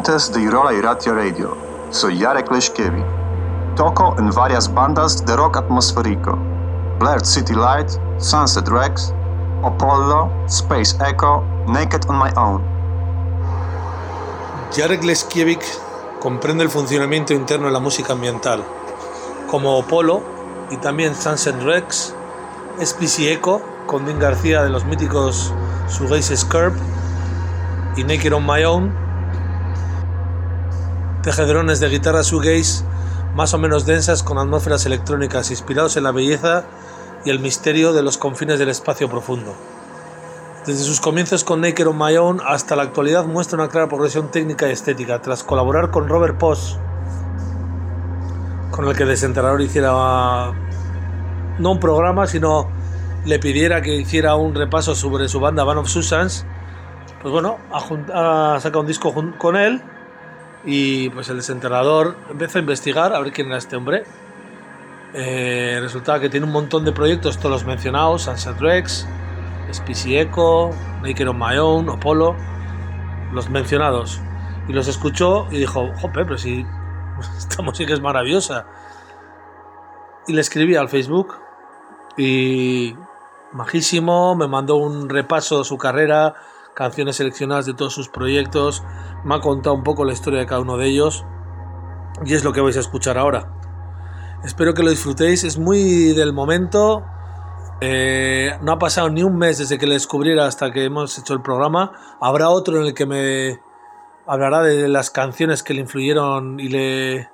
oyentes de Irola y Ratia Radio. Soy Jarek Leszkiewicz. Toco en varias bandas de rock atmosférico: Blurred City Light, Sunset Rex, Apollo, Space Echo, Naked on My Own. Jarek Leszkiewicz comprende el funcionamiento interno de la música ambiental, como Apollo y también Sunset Rex, Space Echo con Dean García de los míticos Shoegaze Curb y Naked on My Own, tejedrones de guitarra shoegaze más o menos densas con atmósferas electrónicas inspirados en la belleza y el misterio de los confines del espacio profundo. Desde sus comienzos con Naked on My Own hasta la actualidad muestra una clara progresión técnica y estética, tras colaborar con Robert Post, con el que Desenterrador hiciera no un programa, sino le pidiera que hiciera un repaso sobre su banda Band of Susans. Pues bueno, ha sacado un disco con él y pues el Desenterrador empezó a investigar a ver quién era este hombre. Resultaba que tiene un montón de proyectos, todos los mencionados: Sunset Rex, Space Echo, Naked on My Own, Apollo, los mencionados. Y los escuchó y dijo: jope, pero si esta música es maravillosa. Y le escribí al Facebook y majísimo, me mandó un repaso de su carrera, canciones seleccionadas de todos sus proyectos, me ha contado un poco la historia de cada uno de ellos y es lo que vais a escuchar ahora. Espero que lo disfrutéis, es muy del momento. No ha pasado ni un mes desde que le descubriera hasta que hemos hecho el programa. Habrá otro en el que me hablará de las canciones que le influyeron y le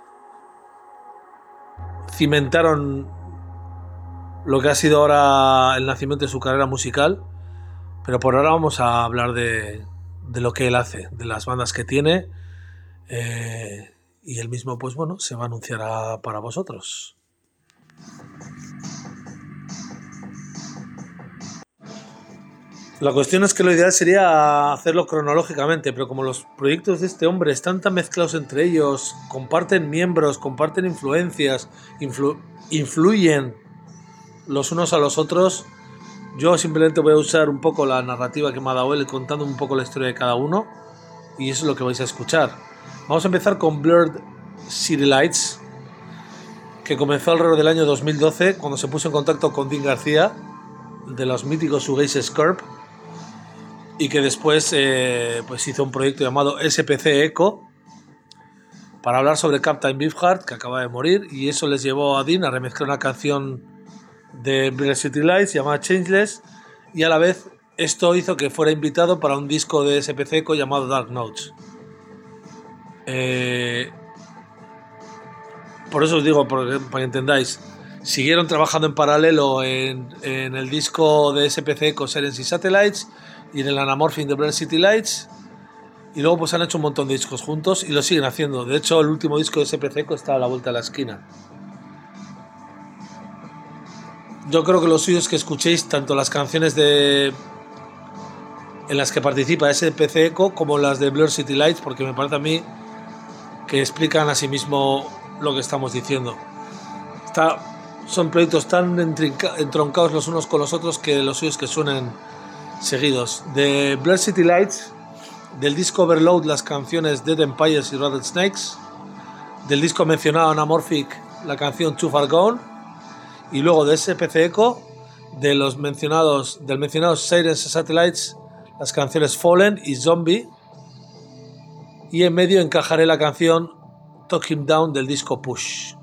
cimentaron lo que ha sido ahora el nacimiento de su carrera musical. Pero por ahora vamos a hablar de lo que él hace, de las bandas que tiene, y él mismo, pues bueno, se va a anunciar para vosotros. La cuestión es que lo ideal sería hacerlo cronológicamente, pero como los proyectos de este hombre están tan mezclados entre ellos, comparten miembros, comparten influencias, influyen los unos a los otros, yo simplemente voy a usar un poco la narrativa que me ha dado él, contando un poco la historia de cada uno, y eso es lo que vais a escuchar. Vamos a empezar con Blurred City Lights, que comenzó alrededor del año 2012, cuando se puso en contacto con Dean García, de los míticos Shoegaze Curb, y que después pues hizo un proyecto llamado SPC Echo para hablar sobre Captain Beefheart, que acaba de morir, y eso les llevó a Dean a remezclar una canción de Blurred City Lights llamada Changeless, y a la vez esto hizo que fuera invitado para un disco de SPC Echo llamado Dark Notes. Por eso os digo, para que entendáis, siguieron trabajando en paralelo en el disco de SPC Echo Sirens y Satellites y en el Anamorphing de Blurred City Lights, y luego pues han hecho un montón de discos juntos y lo siguen haciendo. De hecho, el último disco de SPC Echo está a la vuelta de la esquina. Yo creo que lo suyo es que escuchéis tanto las canciones en las que participa SPC Echo como las de Blurred City Lights, porque me parece a mí que explican a sí mismo lo que estamos diciendo. Son proyectos tan entroncados los unos con los otros que lo suyo es que suenen seguidos. De Blurred City Lights, del disco Overload, las canciones Dead Empires y Rattlesnakes. Del disco mencionado Anamorphic, la canción Too Far Gone. Y luego de SPC Echo, del mencionado Sirens and Satellites, las canciones Fallen y Zombie. Y en medio encajaré la canción Talk Him Down del disco Push.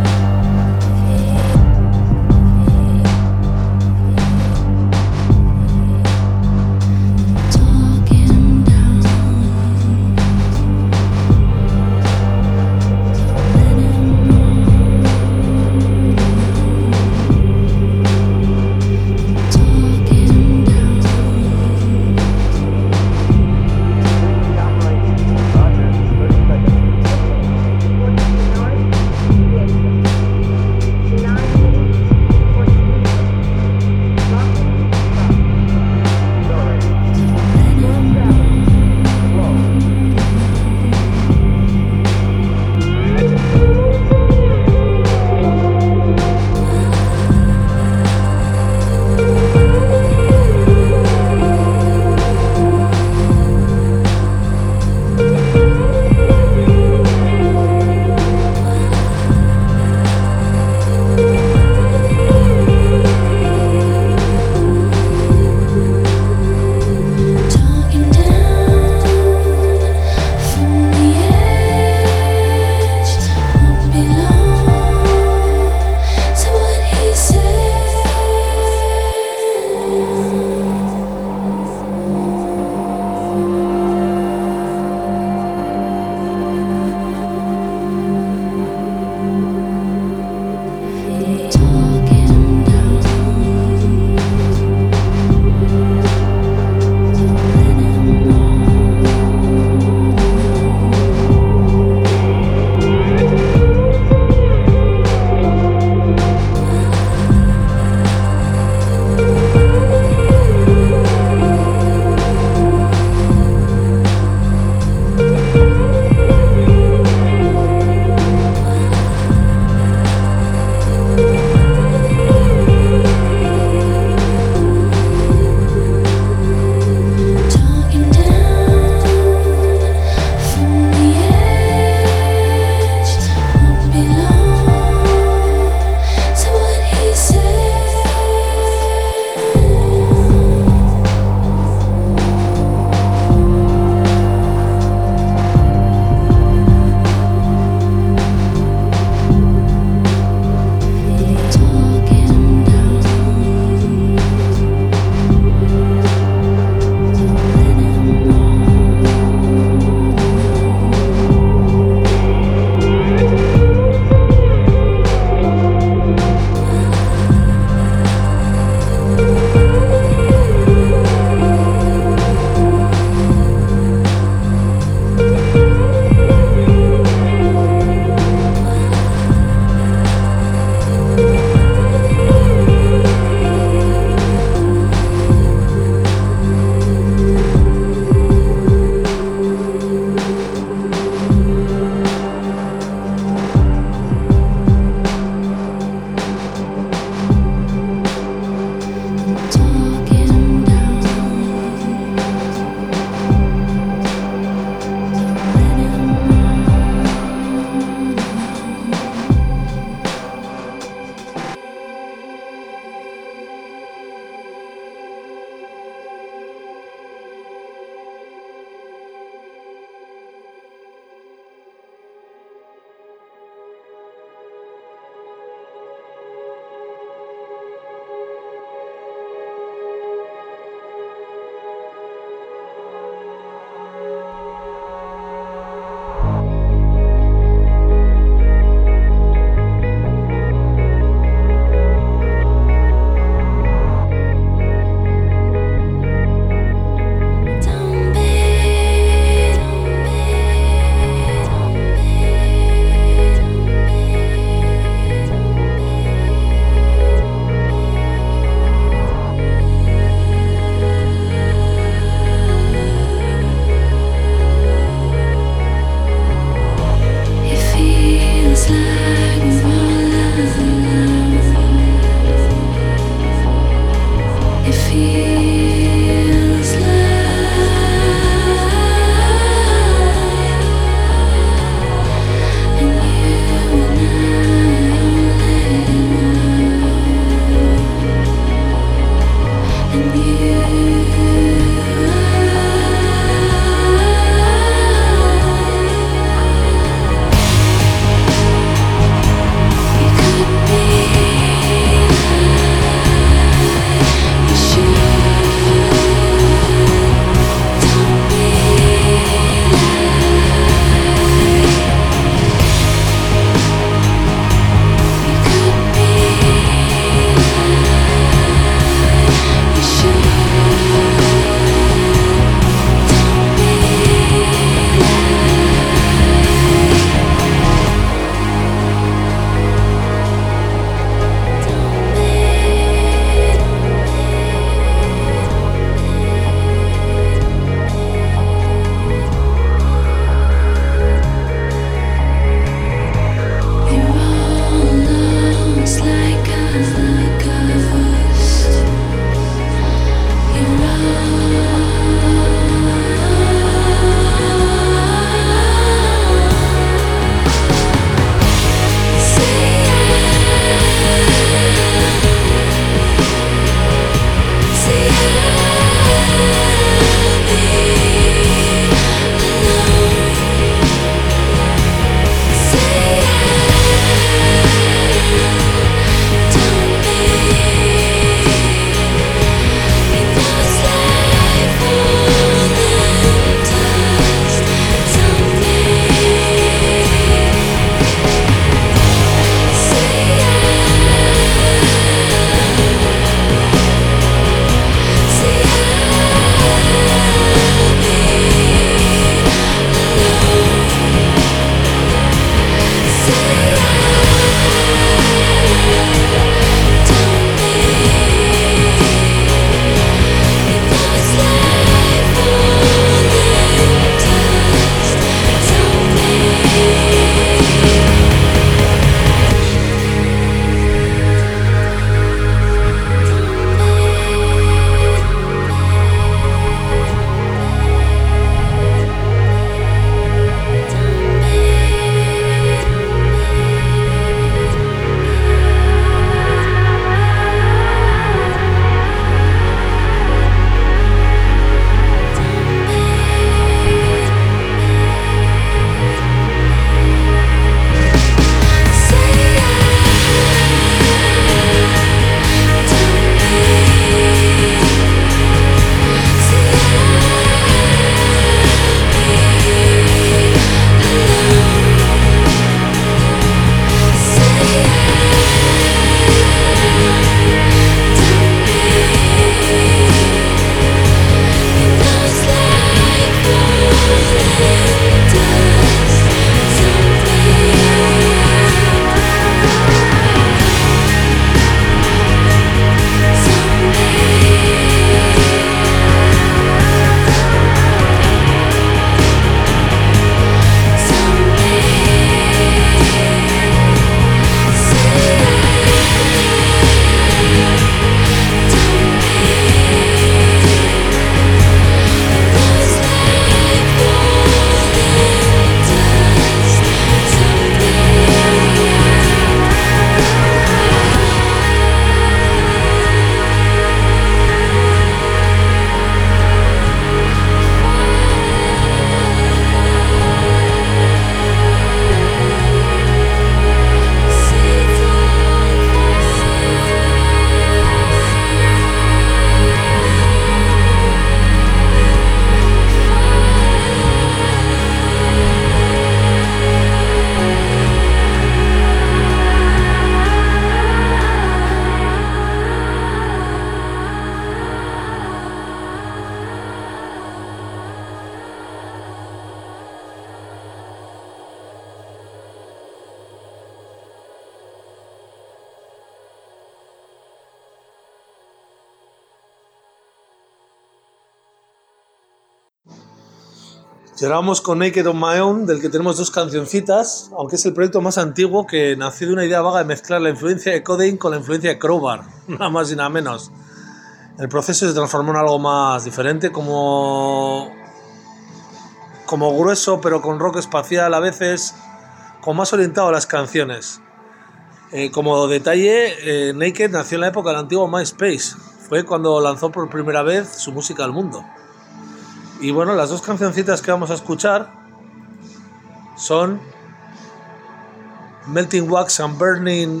Llegamos con Naked on My Own, del que tenemos 2 cancioncitas, aunque es el proyecto más antiguo, que nació de una idea vaga de mezclar la influencia de Codeine con la influencia de Crowbar, nada más y nada menos. El proceso se transformó en algo más diferente, como grueso, pero con rock espacial a veces, como más orientado a las canciones. Como detalle, Naked nació en la época del antiguo MySpace. Fue cuando lanzó por primera vez su música al mundo. Y bueno, las 2 cancioncitas que vamos a escuchar son Melting Wax and Burning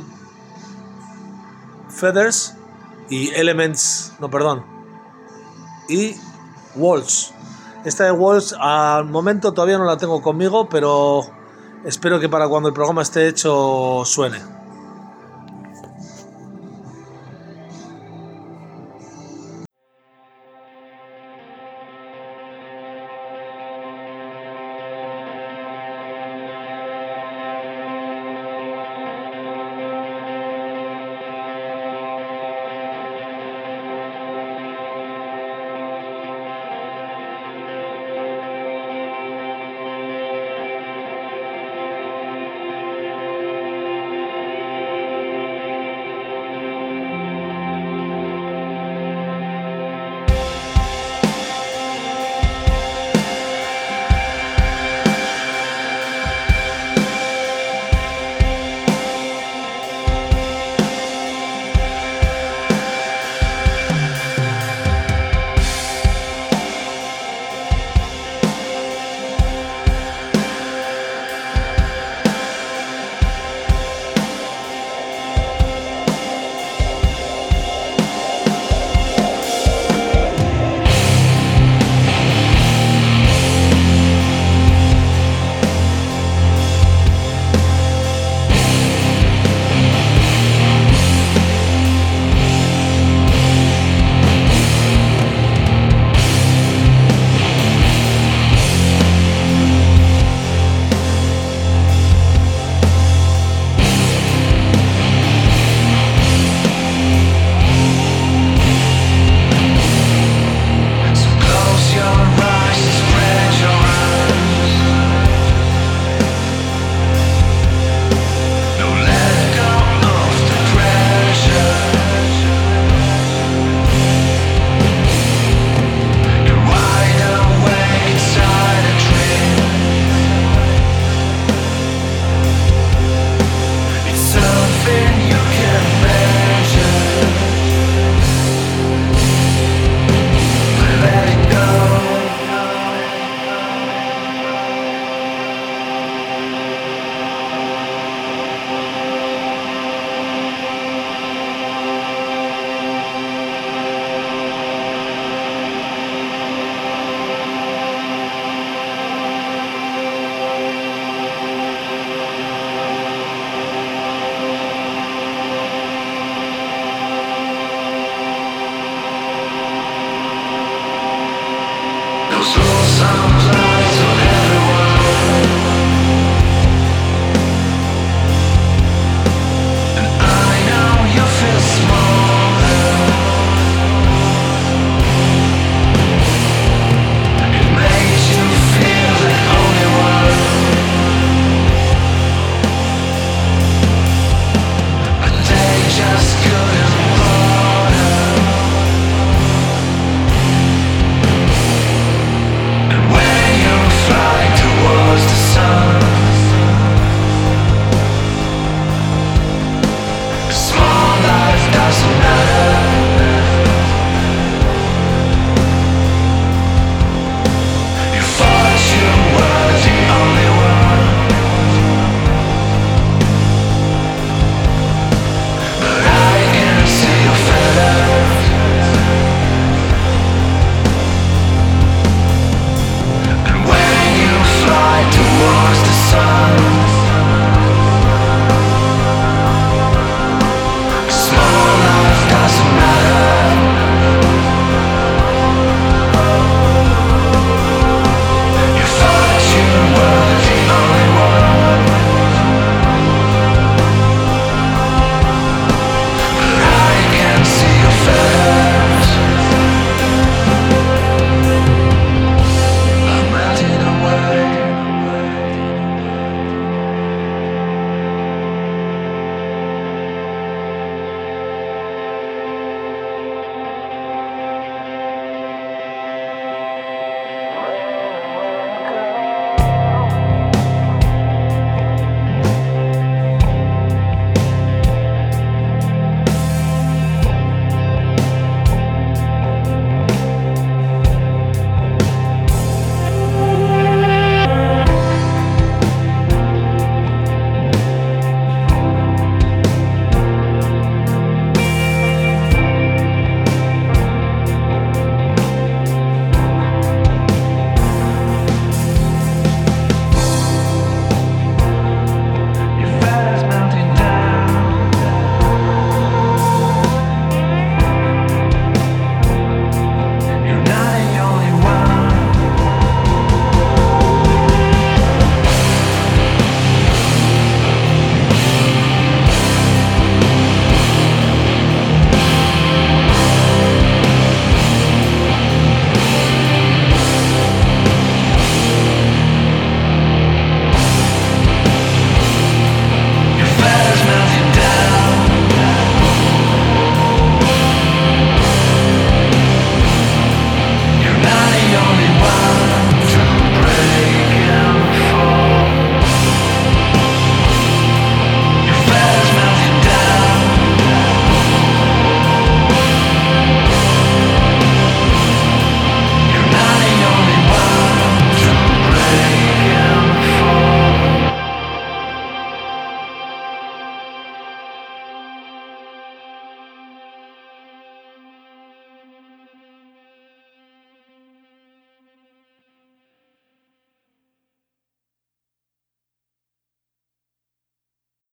Feathers y y Waltz. Esta de Waltz al momento todavía no la tengo conmigo, pero espero que para cuando el programa esté hecho suene.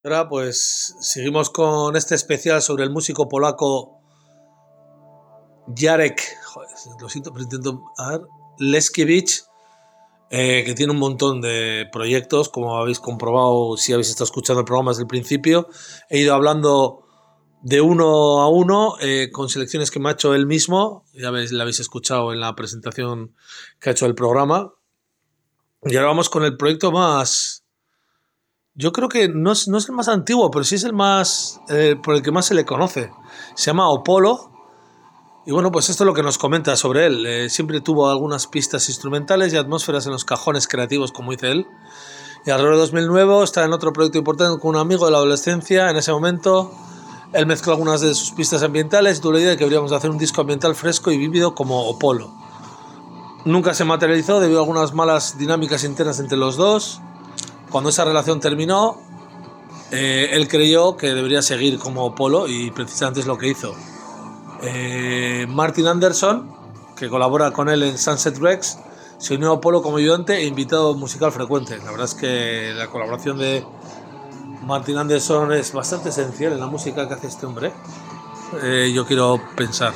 Ahora pues seguimos con este especial sobre el músico polaco Jarek, joder, lo siento, pero intento, a ver, Leskiewicz, que tiene un montón de proyectos, como habéis comprobado si habéis estado escuchando el programa desde el principio. He ido hablando de uno a uno, con selecciones que me ha hecho él mismo, ya la habéis escuchado en la presentación que ha hecho el programa. Y ahora vamos con el proyecto más... Yo creo que no es el más antiguo, pero sí es el más... por el que más se le conoce. Se llama Opolo. Y bueno, pues esto es lo que nos comenta sobre él. Siempre tuvo algunas pistas instrumentales y atmósferas en los cajones creativos, como dice él. Y alrededor de 2009 está en otro proyecto importante con un amigo de la adolescencia. En ese momento, él mezcló algunas de sus pistas ambientales y tuvo la idea de que deberíamos hacer un disco ambiental fresco y vívido como Opolo. Nunca se materializó debido a algunas malas dinámicas internas entre los dos. Cuando esa relación terminó, él creyó que debería seguir como Opolo y precisamente es lo que hizo. Martin Anderson, que colabora con él en Sunset Rex, se unió a Opolo como ayudante e invitado musical frecuente. La verdad es que la colaboración de Martin Anderson es bastante esencial en la música que hace este hombre. Yo quiero pensar.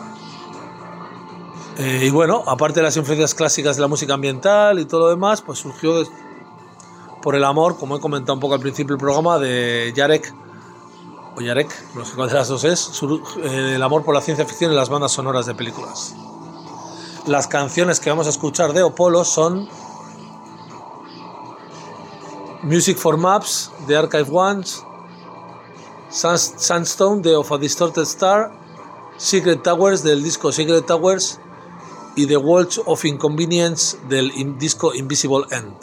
Y bueno, aparte de las influencias clásicas de la música ambiental y todo lo demás, pues surgió por el amor, como he comentado un poco al principio del programa, de Jarek, o Jarek, no sé cuál de las dos es, el amor por la ciencia ficción y las bandas sonoras de películas. Las canciones que vamos a escuchar de Opolo son Music for Maps de Archive Ones, Sandstone de Of a Distorted Star, Secret Towers del disco Secret Towers y The Walls of Inconvenience del disco Invisible End.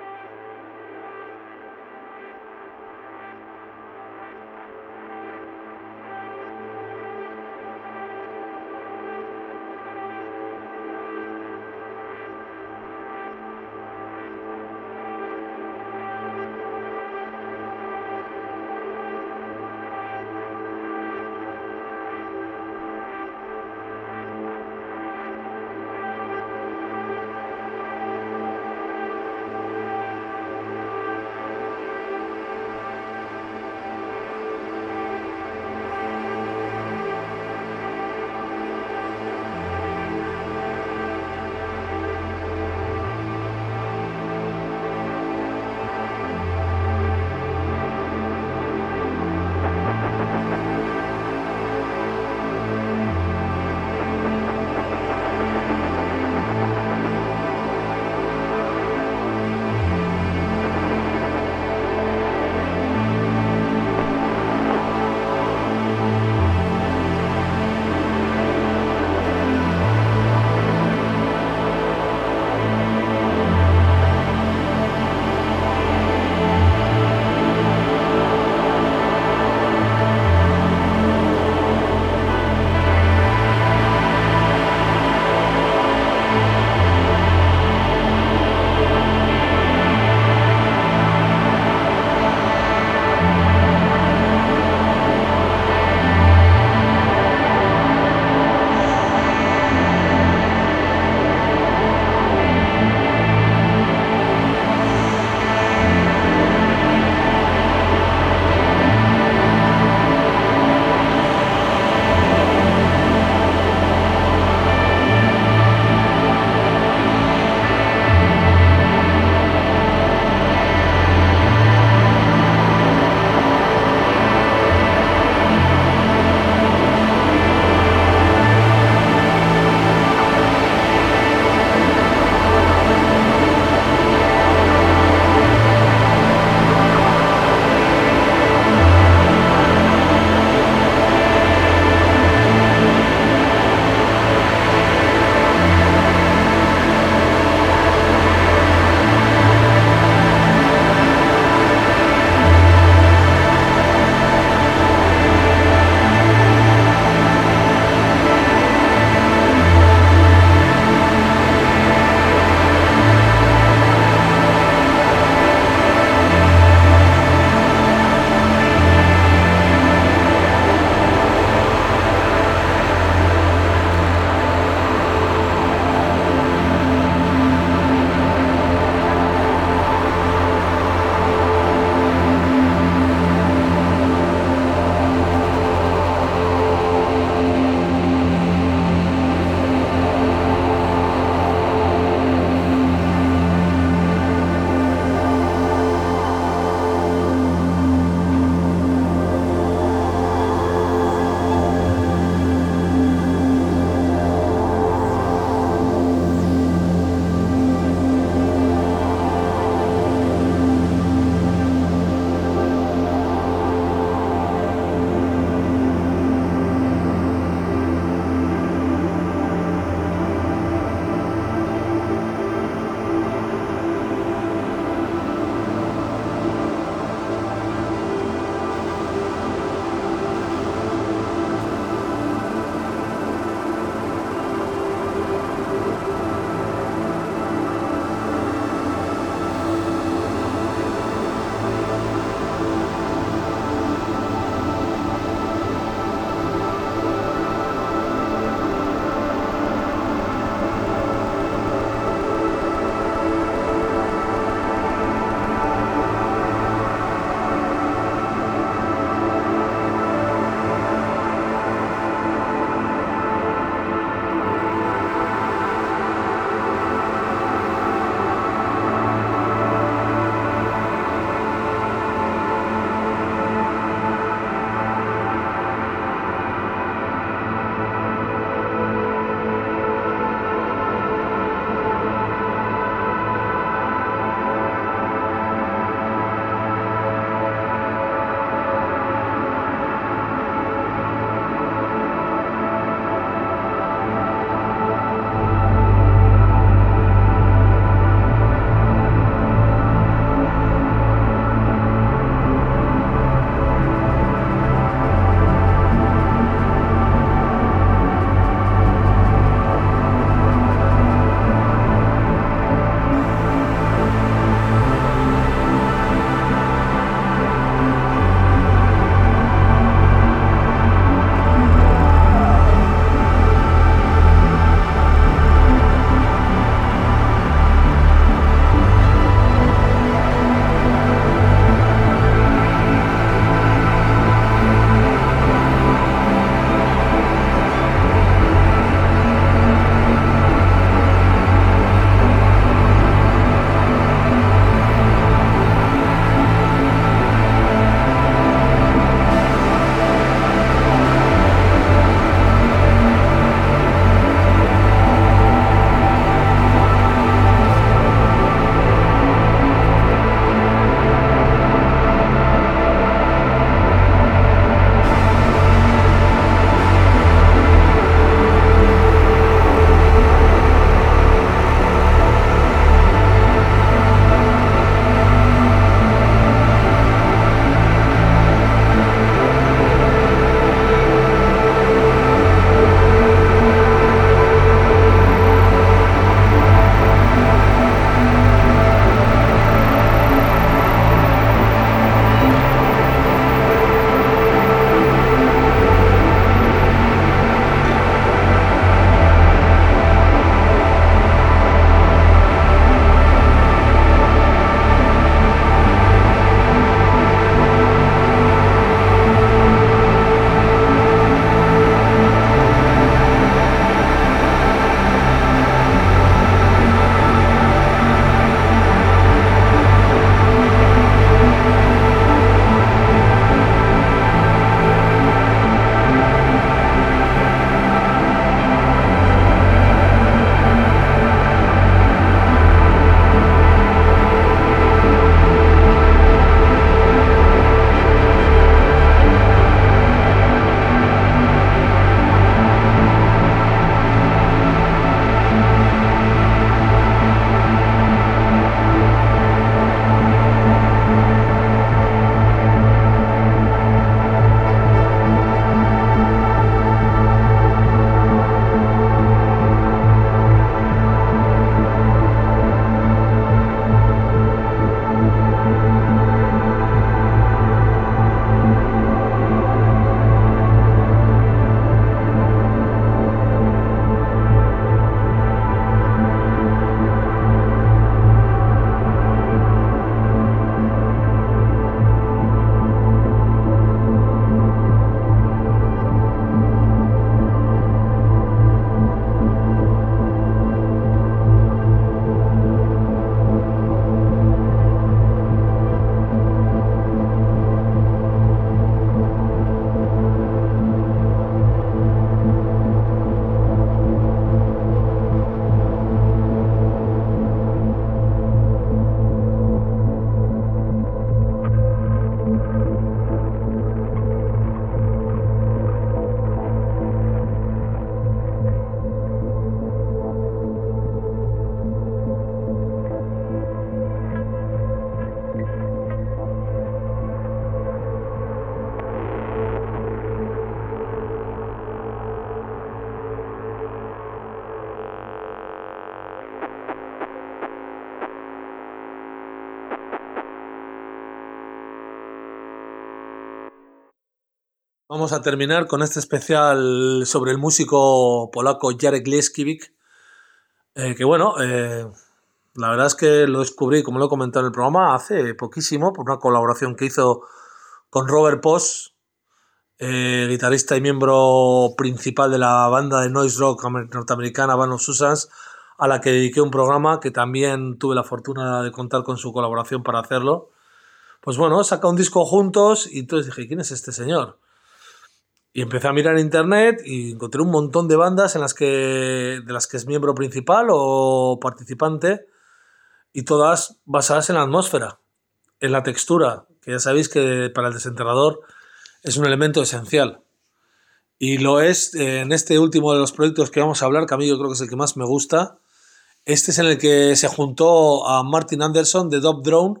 Vamos a terminar con este especial sobre el músico polaco Jarek Leskiewicz, que bueno, la verdad es que lo descubrí, como lo he comentado en el programa, hace poquísimo, por una colaboración que hizo con Robert Post, guitarrista y miembro principal de la banda de noise rock norteamericana Band of Susans, a la que dediqué un programa que también tuve la fortuna de contar con su colaboración para hacerlo. Pues bueno, saca un disco juntos y entonces dije, ¿quién es este señor? Y empecé a mirar en internet y encontré un montón de bandas de las que es miembro principal o participante, y todas basadas en la atmósfera, en la textura, que ya sabéis que para el desenterrador es un elemento esencial. Y lo es en este último de los proyectos que vamos a hablar, que a mí yo creo que es el que más me gusta. Este es en el que se juntó a Martin Anderson de Dub Drone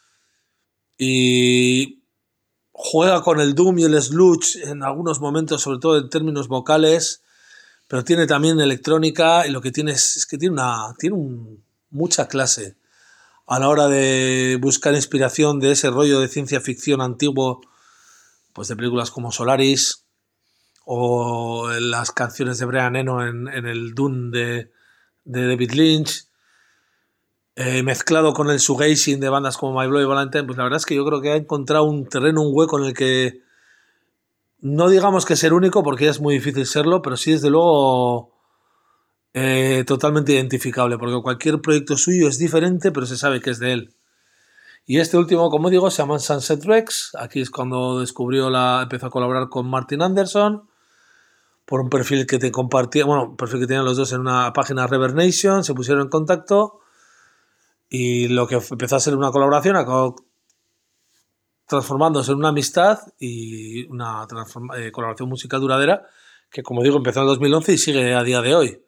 y juega con el doom y el sludge en algunos momentos, sobre todo en términos vocales, pero tiene también electrónica, y lo que tiene es que tiene mucha clase a la hora de buscar inspiración de ese rollo de ciencia ficción antiguo, pues de películas como Solaris o las canciones de Brian Eno en el Dune de David Lynch, mezclado con el shoegazing de bandas como My Bloody Valentine. Pues la verdad es que yo creo que ha encontrado un terreno, un hueco en el que no digamos que ser único, porque ya es muy difícil serlo, pero sí desde luego totalmente identificable, porque cualquier proyecto suyo es diferente, pero se sabe que es de él. Y este último, como digo, se llama Sunset Rex. Aquí es cuando empezó a colaborar con Martin Anderson por un perfil que te compartía, bueno, un perfil que tenían los dos en una página Reverb Nation, se pusieron en contacto y lo que empezó a ser una colaboración acabó transformándose en una amistad y una colaboración musical duradera que, como digo, empezó en el 2011 y sigue a día de hoy.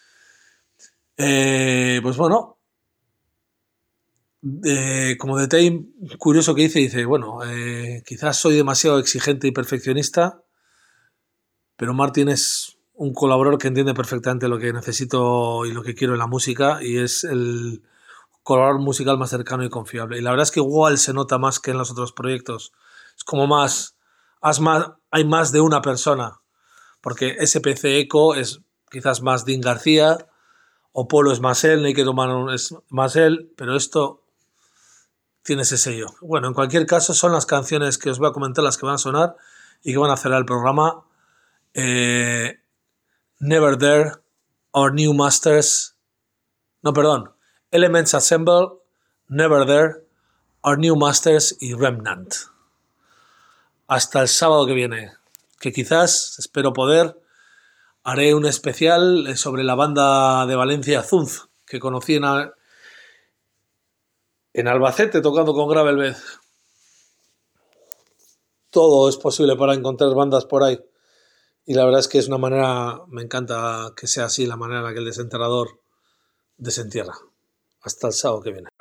Pues bueno, como detalle curioso que dice, bueno, quizás soy demasiado exigente y perfeccionista, pero Martin es un colaborador que entiende perfectamente lo que necesito y lo que quiero en la música, y es el colaborador musical más cercano y confiable. Y la verdad es que igual se nota más que en los otros proyectos. Es como hay más de una persona, porque SPC Echo es quizás más Dean García, o Polo es más él, Naked Humano es más él, pero esto tiene ese sello. Bueno, en cualquier caso, son las canciones que os voy a comentar las que van a sonar y que van a cerrar el programa. Never There, Our New Masters, no, perdón, Elements Assemble, Never There, Our New Masters y Remnant. Hasta el sábado que viene, que quizás, espero poder, haré un especial sobre la banda de Valencia Zunz, que conocí en Albacete tocando con Gravelbed. Todo es posible para encontrar bandas por ahí. Y la verdad es que es una manera, me encanta que sea así la manera en la que el desenterrador desentierra. Hasta el sábado que viene.